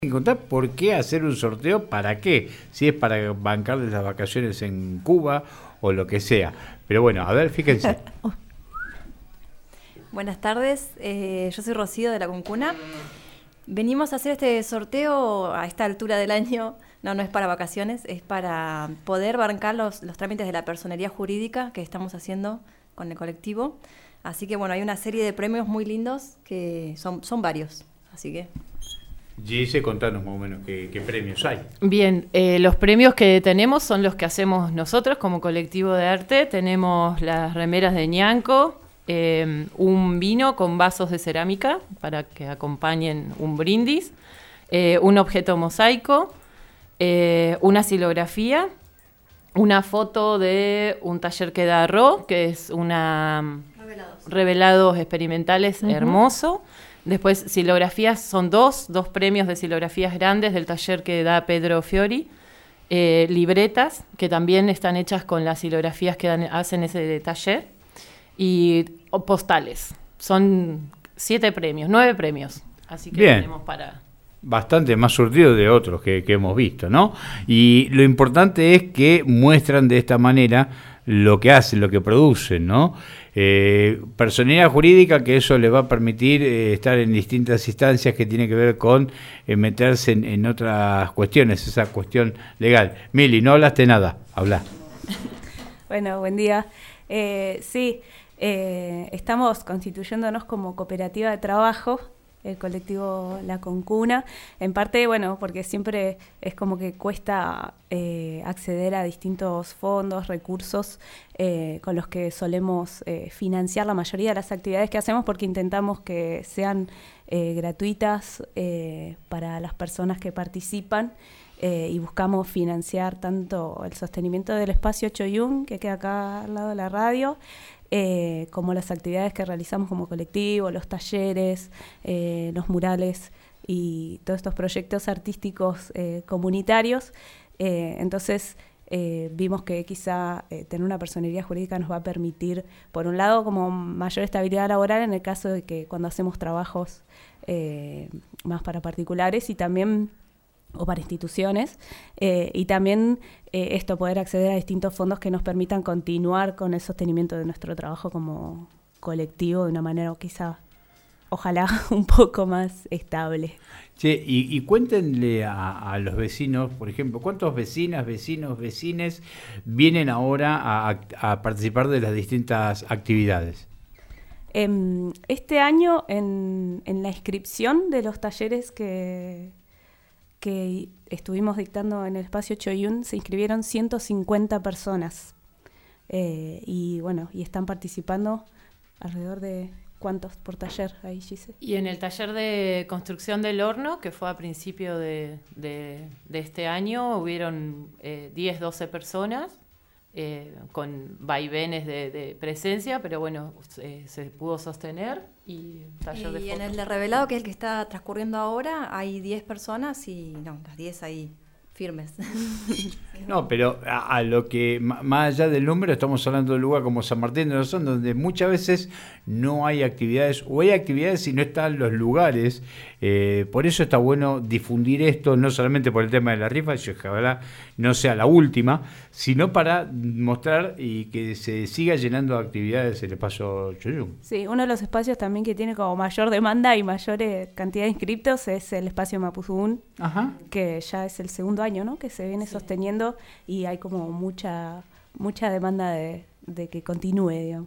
Contar por qué hacer un sorteo, para qué, si es para bancarles las vacaciones en Cuba o lo que sea. Pero bueno, a ver, fíjense. Buenas tardes, yo soy Rocío de la Concuna. Venimos a hacer este sorteo a esta altura del año. No es para vacaciones, es para poder bancar los trámites de la personería jurídica que estamos haciendo con el colectivo. Así que bueno, hay una serie de premios muy lindos que son varios, así que... Gise, contanos más o menos qué premios hay. Bien, los premios que tenemos son los que hacemos nosotros como colectivo de arte. Tenemos las remeras de Ñanco, un vino con vasos de cerámica para que acompañen un brindis, un objeto mosaico, una silografía, una foto de un taller que da Ro, que es revelados experimentales hermoso. Después, silografías, son dos premios de silografías grandes del taller que da Pedro Fiori. Libretas, que también están hechas con las silografías que hacen ese taller. Y postales. Son 9 premios. Así que bien, tenemos para... Bastante más surtido de otros que hemos visto, ¿no? Y lo importante es que muestran de esta manera lo que hacen, lo que producen, ¿no? Personalidad jurídica, que eso les va a permitir estar en distintas instancias que tiene que ver con meterse en otras cuestiones, esa cuestión legal. Mili, no hablaste nada, habla. Bueno, buen día. Sí, estamos constituyéndonos como cooperativa de trabajo, el colectivo La Concuna, en parte, bueno, porque siempre es como que cuesta acceder a distintos fondos, recursos con los que solemos financiar la mayoría de las actividades que hacemos, porque intentamos que sean gratuitas para las personas que participan, y buscamos financiar tanto el sostenimiento del espacio Choyún, que queda acá al lado de la radio, como las actividades que realizamos como colectivo, los talleres, los murales y todos estos proyectos artísticos comunitarios. Entonces vimos que quizá tener una personería jurídica nos va a permitir, por un lado, como mayor estabilidad laboral en el caso de que cuando hacemos trabajos más para particulares y también o para instituciones, y también esto, poder acceder a distintos fondos que nos permitan continuar con el sostenimiento de nuestro trabajo como colectivo de una manera quizá, ojalá, un poco más estable. Che, y cuéntenle a los vecinos, por ejemplo, ¿cuántos vecinas, vecinos, vecines vienen ahora a participar de las distintas actividades? Este año, en la inscripción de los talleres que estuvimos dictando en el espacio Choyún, se inscribieron 150 personas. Y bueno, y están participando alrededor de... ¿Cuántos por taller ahí, Gise? Y en el taller de construcción del horno, que fue a principio de este año, hubieron 10, 12 personas, con vaivenes de presencia, pero bueno, se pudo sostener. Y en el de revelado, que es el que está transcurriendo ahora, hay 10 personas y las 10 ahí firmes. No, pero a lo que, más allá del número, estamos hablando de un lugar como San Martín de los Andes, donde muchas veces no hay actividades, o hay actividades y no están los lugares. Por eso está bueno difundir esto, no solamente por el tema de la rifa, que ojalá no sea la última, sino para mostrar y que se siga llenando de actividades el espacio Choyún. Sí, uno de los espacios también que tiene como mayor demanda y mayor cantidad de inscriptos es el espacio Mapuzungún, que ya es el segundo año, ¿no?, que se viene sosteniendo, y hay como mucha demanda de que continúe, digamos.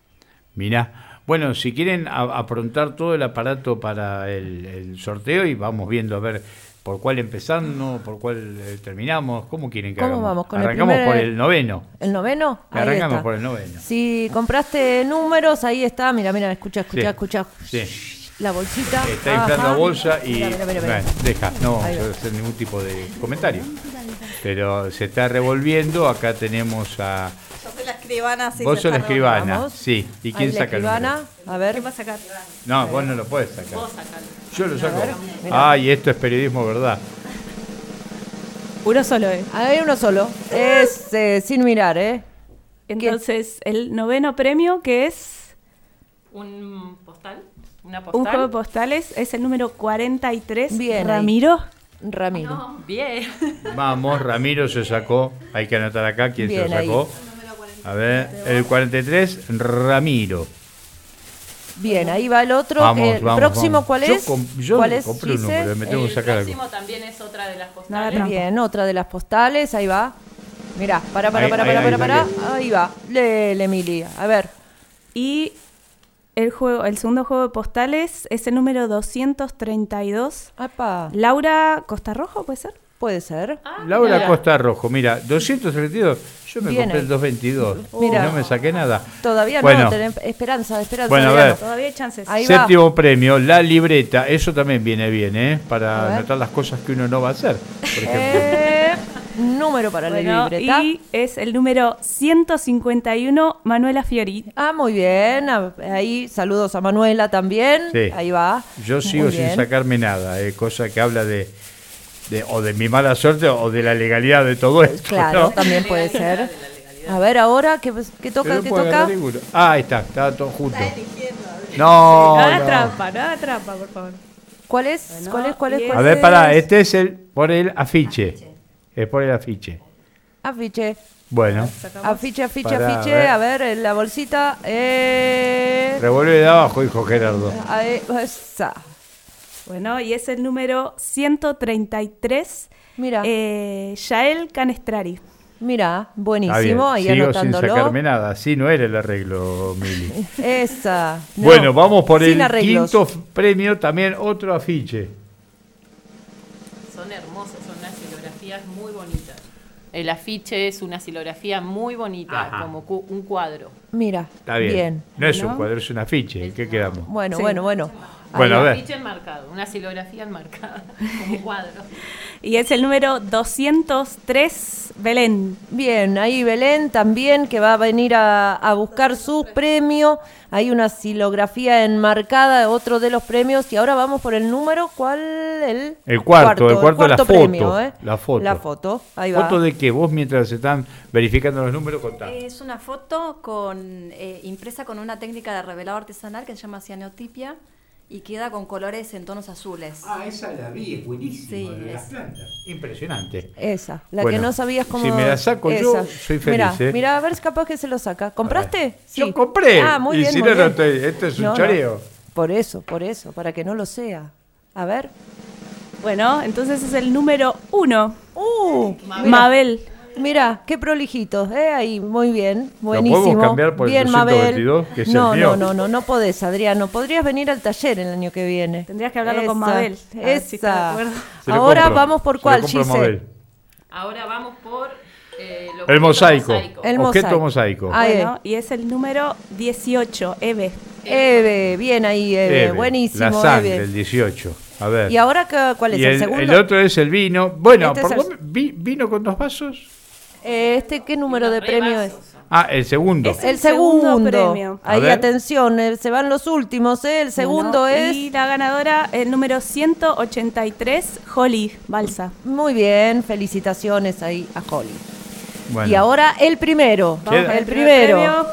Mirá, bueno, si quieren aprontar todo el aparato para el sorteo, y vamos viendo a ver por cuál empezamos, por cuál terminamos. ¿Cómo quieren que hagamos? Vamos? Arrancamos por el noveno. ¿El noveno? Arrancamos por el noveno. Si compraste números, ahí está. Mira, escucha. Sí. La bolsita. Está inflando la bolsa y... Mira. Bueno, deja, no vamos a hacer ningún tipo de comentario. Pero se está revolviendo. Acá tenemos a... Yo soy la escribana. Sí, vos sos la escribana, Vamos. sí. ¿Y quién Ahí saca el escribana, número? a ver. ¿Qué va a sacar? No, vos no lo podés sacar. Vos sacalo. Yo lo saco. mirá. Ay, esto es periodismo, ¿verdad? Uno solo, Hay uno solo. Es sin mirar, Entonces, el noveno premio, que es... Un postal. Una Un postal. juego de postales, es el número 43. Bien, Ramiro. Ramiro. No, bien. Vamos, Ramiro se sacó. Hay que anotar acá quién Bien, se lo sacó. A ver, el 43, Ramiro. Bien, ahí va el otro. Vamos, el vamos, próximo, vamos. ¿cuál es? Yo ¿Cuál es, compré un Gise? número, me tengo que El sacar próximo algo. también es otra de las Nada postales. trampa. Bien, otra de las postales, ahí va. Mirá, para, Ahí para. saqué. Ahí va, léele, Emilia. A ver, Y el segundo juego de postales es el número 232. apa, Laura Costa Rojo, ¿puede ser? puede ser. Laura mira. Costa Rojo, mira, 232. Yo me Bien compré ahí. el 222. Mira. No me saqué nada. Todavía Bueno. no, esperanza. Bueno, a todavía ver. no. Todavía hay chances. Ahí va. Séptimo premio, la libreta. Eso también viene bien, ¿eh? A Para ver. anotar las cosas que uno no va a hacer. Por ejemplo. Número para la Bueno, libreta. y es el número 151, Manuela Fiori. Ah, muy bien. Ahí, saludos a Manuela también. Sí. Ahí va. Yo sigo Muy sin bien. sacarme nada, cosa que habla o de mi mala suerte o de la legalidad de todo esto. Claro, ¿no? también puede ser. A ver, ahora, ¿qué toca? Pero ¿Qué puedo toca? agarrar ninguno. Ah, ahí está todo junto. No, Nada no. trampa, nada trampa, por favor. ¿Cuál es? Bueno, ¿Cuál es? ¿Cuál es? y ¿Cuál A ver, es? pará, este es por el afiche. Es por el afiche. Afiche. Bueno, Afiche. Pará, A ver, en la bolsita. revuelve de abajo, dijo Gerardo. Ahí, esa. Bueno, y es el número 133, Mira, Yael Canestrari. mira, Está buenísimo. bien, Ahí sigo sin anotándolo. sacarme nada. Así no era el arreglo, Mili. Esa. No, Bueno, vamos por sin el arreglos. quinto premio, también otro afiche. Son hermosos, son unas silografías muy bonitas. El afiche es una silografía muy bonita, Ajá. como un cuadro. Mira, Está bien. No es un ¿No? cuadro, es un afiche. ¿En qué quedamos? Bueno, Sí. bueno. Bueno, Ahí a va. ver. Afiche enmarcado, una silografía enmarcada, como cuadro. Y es el número 203, Belén. Bien, ahí Belén también que va a venir a buscar su premio. Hay una silografía enmarcada, otro de los premios. Y ahora vamos por el número, ¿cuál? El cuarto la foto, premio, ¿eh? la foto. La foto, ahí va. ¿Foto de qué? Vos mientras se están verificando los números, contá. Es una foto impresa con una técnica de revelado artesanal que se llama cianotipia y queda con colores en tonos azules. Esa la vi, es buenísima, Sí, de las plantas. Impresionante. Esa, la Bueno, que no sabías cómo... si me la saco yo, soy feliz, ¿eh? Mirá, a ver, si capaz que se lo saca. ¿Compraste? Sí. Yo compré. Ah, muy Y bien, si muy no, no bien. estoy. Esto es un choreo. Por eso, para que no lo sea. A ver. Bueno, entonces es el número 1, Mabel. Mabel. Mira, qué prolijitos, ahí, muy bien, buenísimo. podemos cambiar por el bien, 222, Mabel. que es el no, mío? no podés, Adriano. Podrías venir al taller el año que viene. Tendrías que hablarlo con Mabel, a ver si está de Esa. acuerdo. Se lo Ahora compro. vamos por Se lo cuál, compro a Gise. Mabel. Ahora vamos por el El mosaico. El Objeto mosaico. mosaico. Ahí. Bueno, y es el número 18, Eve. Eve, bien ahí, Eve, Eve, buenísimo, La sangre, Eve. el 18. A ver. ¿Y ahora cuál es Y el segundo? el otro es el vino. Bueno, Este es perdón, ¿vino con 2 vasos? ¿Qué número de premio es? Ah, el segundo. Es El segundo premio. A Ahí, ver. atención, se van los últimos, El segundo Bueno, es... Y la ganadora, el número 183, Holly Balsa. Muy bien, felicitaciones ahí a Holly. Bueno. Y ahora el primero. Vamos con El el primer primero. premio.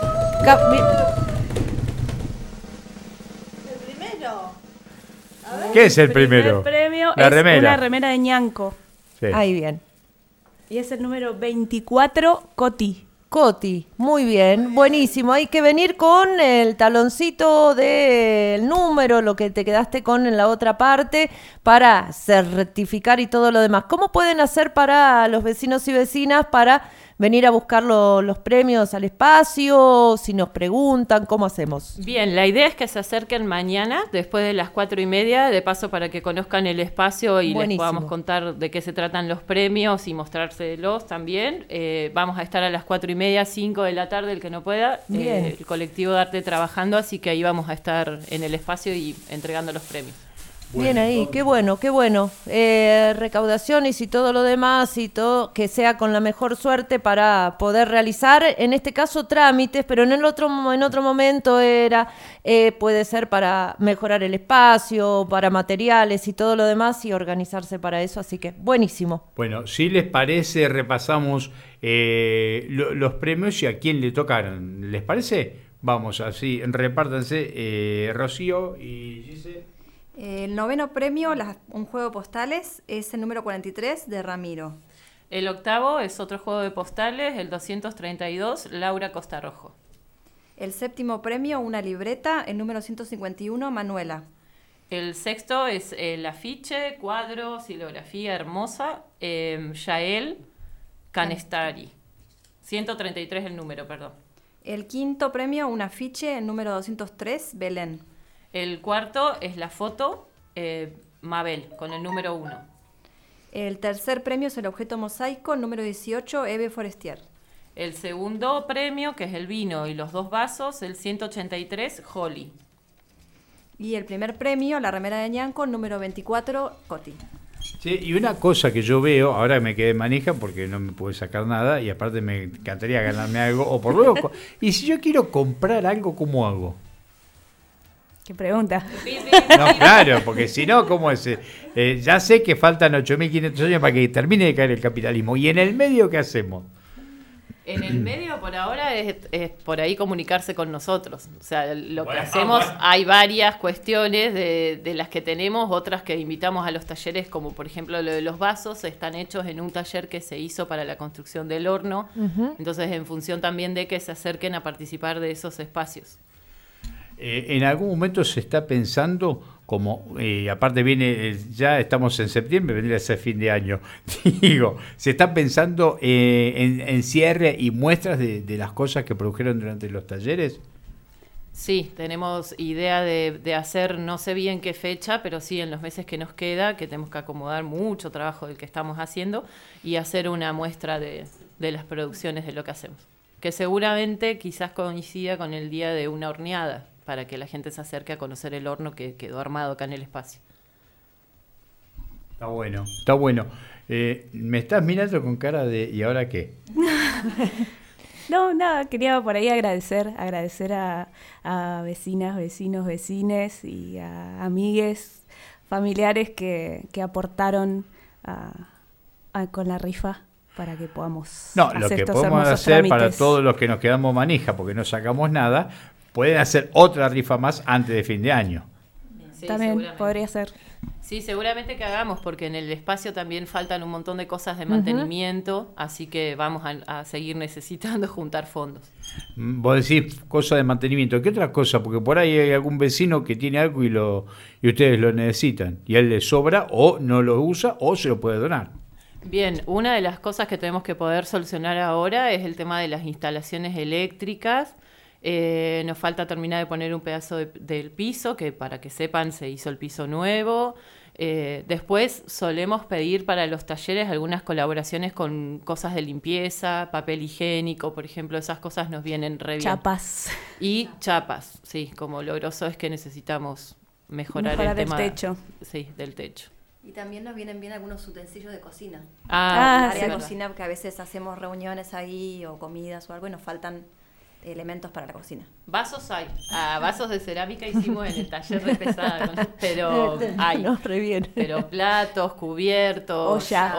¿Qué es el primero? primer premio La es remera. una remera de ñanco. Sí. Ahí bien. Y es el número 24, Coti. Coti, muy bien, buenísimo. Hay que venir con el taloncito del número, lo que te quedaste con en la otra parte, para certificar y todo lo demás. ¿Cómo pueden hacer para los vecinos y vecinas para venir a buscar los premios al espacio? Si nos preguntan, ¿cómo hacemos? Bien, la idea es que se acerquen mañana, después de las 4:30, de paso para que conozcan el espacio y Buenísimo. les podamos contar de qué se tratan los premios y mostrárselos también. Vamos a estar a las 4:30, 5 de la tarde, el que no pueda, Bien. el colectivo de arte trabajando, así que ahí vamos a estar en el espacio y entregando los premios. Bien ahí, qué bueno, qué bueno. Recaudaciones y todo lo demás y todo que sea con la mejor suerte para poder realizar, en este caso trámites, pero en otro momento puede ser para mejorar el espacio, para materiales y todo lo demás y organizarse para eso, así que buenísimo. Bueno, si les parece, repasamos los premios y a quién le tocaron. ¿Les parece? Vamos, así, repártanse. Rocío y Gise. El 9º premio, un juego de postales, es el número 43 de Ramiro. El 8º es otro juego de postales, el 232, Laura Costa Rojo. El 7º premio, una libreta, el número 151, Manuela. El 6º es el afiche, cuadro, silografía hermosa, Yael Canestari. 133 el número, perdón. El 5º premio, un afiche, el número 203, Belén. El 4º es la foto, Mabel, con el número 1. El 3er premio es el objeto mosaico, el número 18, Eve Forestier. El 2º premio, que es el vino y los 2 vasos, el 183, Holly. Y el 1er premio, la remera de Ñanco, el número 24, Coti. Sí, y una cosa que yo veo, ahora me quedé manija porque no me pude sacar nada y aparte me encantaría ganarme algo, o por luego, y si yo quiero comprar algo, ¿cómo hago? ¿Qué pregunta? No, claro, porque si no, ¿cómo es? Ya sé que faltan 8.500 años para que termine de caer el capitalismo. ¿Y en el medio qué hacemos? En el medio, por ahora, es por ahí comunicarse con nosotros. O sea, lo que hacemos, hay varias cuestiones de las que tenemos, otras que invitamos a los talleres, como por ejemplo lo de los vasos, están hechos en un taller que se hizo para la construcción del horno. Entonces, en función también de que se acerquen a participar de esos espacios. En algún momento se está pensando, como aparte viene, ya estamos en septiembre, vendría a ser fin de año, digo, se está pensando en cierre y muestras de las cosas que produjeron durante los talleres. Sí, tenemos idea de hacer, no sé bien qué fecha, pero sí en los meses que nos queda, que tenemos que acomodar mucho trabajo del que estamos haciendo y hacer una muestra de las producciones de lo que hacemos. Que seguramente quizás coincida con el día de una horneada, para que la gente se acerque a conocer el horno que quedó armado acá en el espacio. Está bueno, está bueno. Me estás mirando con cara de ¿y ahora qué? No, nada, quería por ahí agradecer a vecinas, vecinos, vecines y a amigues, familiares que aportaron con la rifa para que podamos hacer lo que podemos hacer trámites. Para todos los que nos quedamos manija porque no sacamos nada, pueden hacer otra rifa más antes de fin de año. Sí, también podría ser. Sí, seguramente que hagamos, porque en el espacio también faltan un montón de cosas de mantenimiento, así que vamos a seguir necesitando juntar fondos. Vos decís cosas de mantenimiento, ¿qué otra cosa? Porque por ahí hay algún vecino que tiene algo y ustedes lo necesitan, y a él le sobra, o no lo usa, o se lo puede donar. Bien, una de las cosas que tenemos que poder solucionar ahora es el tema de las instalaciones eléctricas. Nos falta terminar de poner un pedazo del piso, que para que sepan se hizo el piso nuevo. Después solemos pedir para los talleres algunas colaboraciones con cosas de limpieza, papel higiénico, por ejemplo, esas cosas nos vienen re bien. Chapas. Y chapas, sí, como lo grosso es que necesitamos mejorar el tema del techo. Sí, del techo. Y también nos vienen bien algunos utensilios de cocina. Sí, área de cocina, que a veces hacemos reuniones ahí o comidas o algo y nos faltan elementos para la cocina. Vasos hay. Vasos de cerámica hicimos en el taller de pesada, pero hay. No, re bien. Pero platos, cubiertos, olla.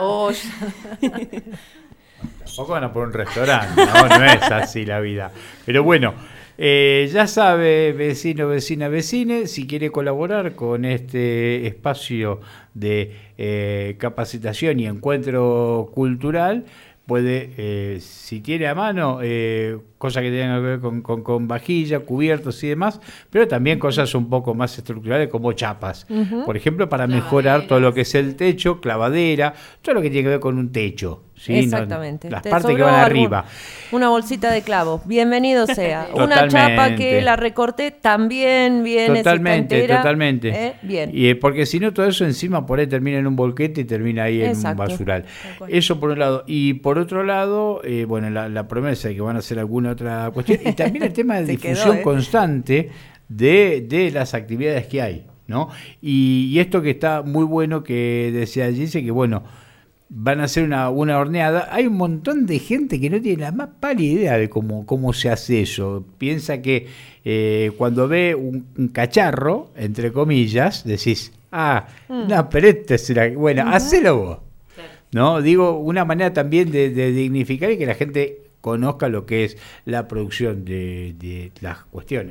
Tampoco van a por un restaurante, no es así la vida. Pero bueno, ya sabe, vecino, vecina, vecine, si quiere colaborar con este espacio de capacitación y encuentro cultural, puede, si tiene a mano, cosas que tengan que ver con vajilla, cubiertos y demás, pero también cosas un poco más estructurales como chapas. Por ejemplo, para mejorar todo lo que es el techo, clavadera, todo lo que tiene que ver con un techo. ¿Sí? Exactamente. Las partes que van arriba. Una bolsita de clavos, bienvenido sea. Una chapa que la recorté también viene Totalmente. Bien. Y porque si no, todo eso encima por ahí termina en un bolquete y termina ahí en un basural. Eso por un lado. Y por otro lado, bueno, la promesa de que van a hacer alguna otra cuestión. Y también el tema de difusión constante de las actividades que hay, ¿no? Y esto que está muy bueno que decía Gise, que bueno, van a hacer una horneada. Hay un montón de gente que no tiene la más pálida idea de cómo se hace eso. Piensa que cuando ve un cacharro, entre comillas, decís, no, pero este será... Bueno, hacelo vos. ¿No? Digo, una manera también de dignificar y que la gente conozca lo que es la producción de las cuestiones.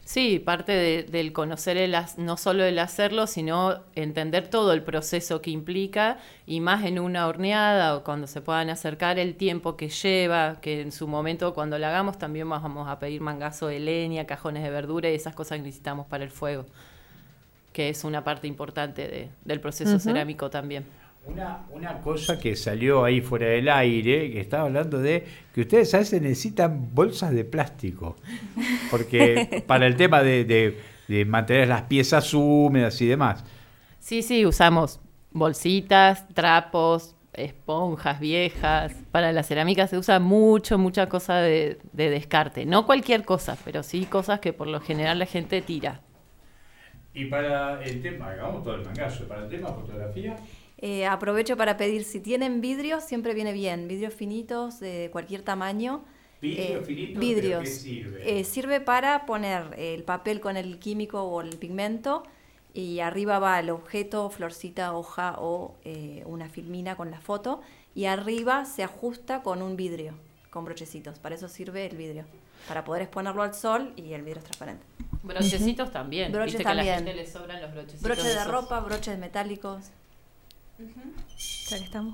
Sí, parte del conocer no solo el hacerlo, sino entender todo el proceso que implica, y más en una horneada o cuando se puedan acercar, el tiempo que lleva, que en su momento cuando la hagamos también vamos a pedir mangazo de leña, cajones de verdura y esas cosas que necesitamos para el fuego, que es una parte importante del proceso cerámico también. Una cosa que salió ahí fuera del aire, que estaba hablando de que ustedes a veces necesitan bolsas de plástico, porque para el tema de mantener las piezas húmedas y demás. Sí, usamos bolsitas, trapos, esponjas viejas. Para la cerámica se usa mucha cosa de descarte. No cualquier cosa, pero sí cosas que por lo general la gente tira. Y para el tema, hagamos todo el mangazo, para el tema fotografía... aprovecho para pedir, si tienen vidrios, siempre viene bien, vidrios finitos de cualquier tamaño. Vidrios, ¿qué sirve? Sirve para poner el papel con el químico o el pigmento, y arriba va el objeto, florcita, hoja o una filmina con la foto, y arriba se ajusta con un vidrio, con brochecitos. Para eso sirve el vidrio, para poder exponerlo al sol, y el vidrio es transparente. Brochecitos también. Broches Viste también. Que a la gente le sobran los brochecitos. Broches de ropa, broches metálicos. Ya que estamos.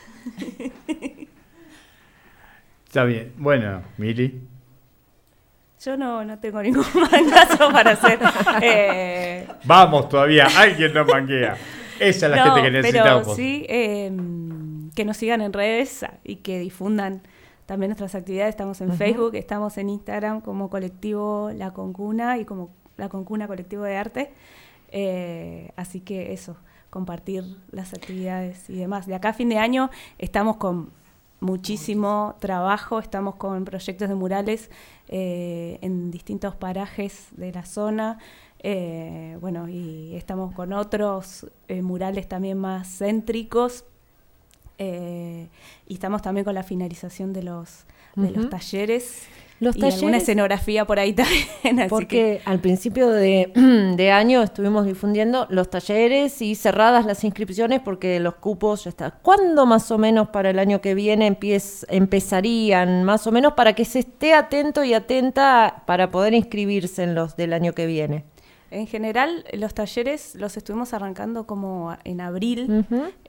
Está bien. Bueno, Mili. Yo no tengo ningún mangazo para hacer. Vamos todavía, alguien nos manguea. Esa es la gente que necesitamos. Pero sí, que nos sigan en redes y que difundan también nuestras actividades. Estamos en Facebook, estamos en Instagram como Colectivo La Concuna y como La Concuna Colectivo de Arte. Así que eso, compartir las actividades y demás. De acá a fin de año estamos con muchísimo trabajo, estamos con proyectos de murales en distintos parajes de la zona, bueno, y estamos con otros murales también más céntricos, y estamos también con la finalización de los talleres. Los talleres, alguna escenografía por ahí también. Porque al principio de año estuvimos difundiendo los talleres y cerradas las inscripciones porque los cupos ya están. ¿Cuándo más o menos para el año que viene empezarían? Más o menos para que se esté atento y atenta para poder inscribirse en los del año que viene. En general, los talleres los estuvimos arrancando como en abril.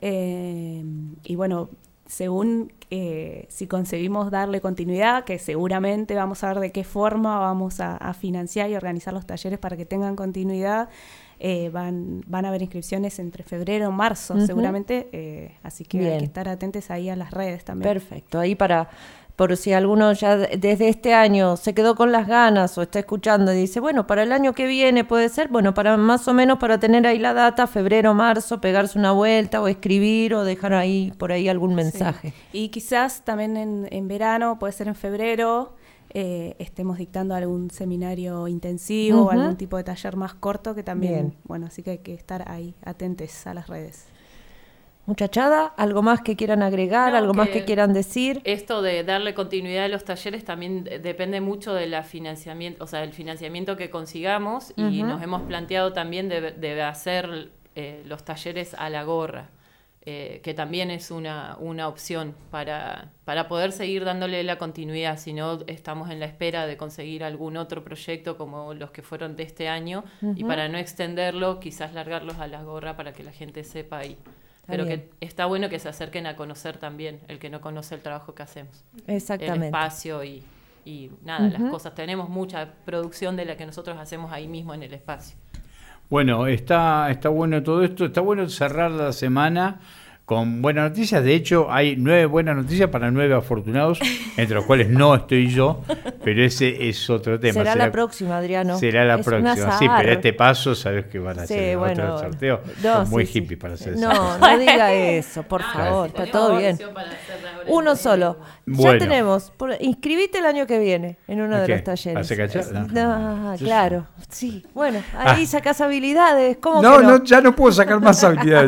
Y bueno, según si conseguimos darle continuidad, que seguramente vamos a ver de qué forma vamos a financiar y organizar los talleres para que tengan continuidad, van a haber inscripciones entre febrero y marzo, seguramente, así que hay que estar atentos ahí a las redes también. Perfecto, ahí por si alguno ya desde este año se quedó con las ganas o está escuchando y dice, bueno, para el año que viene puede ser, bueno, para más o menos para tener ahí la data, febrero, marzo, pegarse una vuelta o escribir o dejar ahí por ahí algún mensaje. Sí. Y quizás también en verano, puede ser en febrero, estemos dictando algún seminario intensivo o algún tipo de taller más corto que también, bueno, así que hay que estar ahí atentos a las redes. Muchachada, ¿algo más que quieran agregar? ¿Algo más que quieran decir? Esto de darle continuidad a los talleres también depende mucho de la financiamiento, o sea, del financiamiento que consigamos, y nos hemos planteado también de hacer los talleres a la gorra, que también es una opción para poder seguir dándole la continuidad, si no estamos en la espera de conseguir algún otro proyecto como los que fueron de este año, y para no extenderlo, quizás largarlos a la gorra para que la gente sepa ahí. Pero que está bueno que se acerquen a conocer también, el que no conoce el trabajo que hacemos. Exactamente. El espacio y nada, las cosas. Tenemos mucha producción de la que nosotros hacemos ahí mismo en el espacio. Bueno, está bueno todo esto. Está bueno cerrar la semana con buenas noticias. De hecho, hay 9 buenas noticias para 9 afortunados, entre los cuales no estoy yo, pero ese es otro tema. Será la próxima, Adriano. Será la próxima, sí, pero este paso, sabes que van a hacer otro sorteo. No, muy hippie para hacer eso. No diga eso, por favor, está todo bien. Uno solo. Bueno. Ya tenemos, inscribite el año que viene en uno de los talleres. ¿Hace cachar? No, claro, sí. Bueno, ahí sacás habilidades. ¿Cómo que no, ya no puedo sacar más habilidades.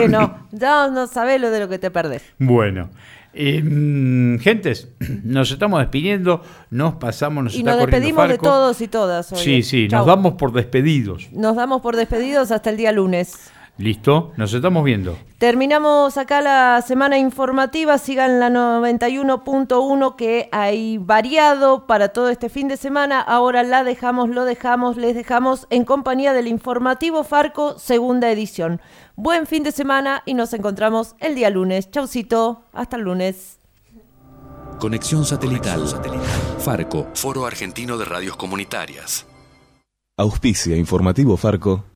No sabés lo de lo que te perdés. Bueno, gentes, nos estamos despidiendo, nos pasamos, y nos despedimos de todos y todas hoy. Sí, nos damos por despedidos. Nos damos por despedidos hasta el día lunes. Listo, nos estamos viendo. Terminamos acá la semana informativa, sigan la 91.1 que hay variado para todo este fin de semana. Ahora les dejamos en compañía del informativo Farco, segunda edición. Buen fin de semana y nos encontramos el día lunes. Chaucito, hasta el lunes. Conexión satelital. Farco, Foro Argentino de Radios Comunitarias. Auspicia Informativo Farco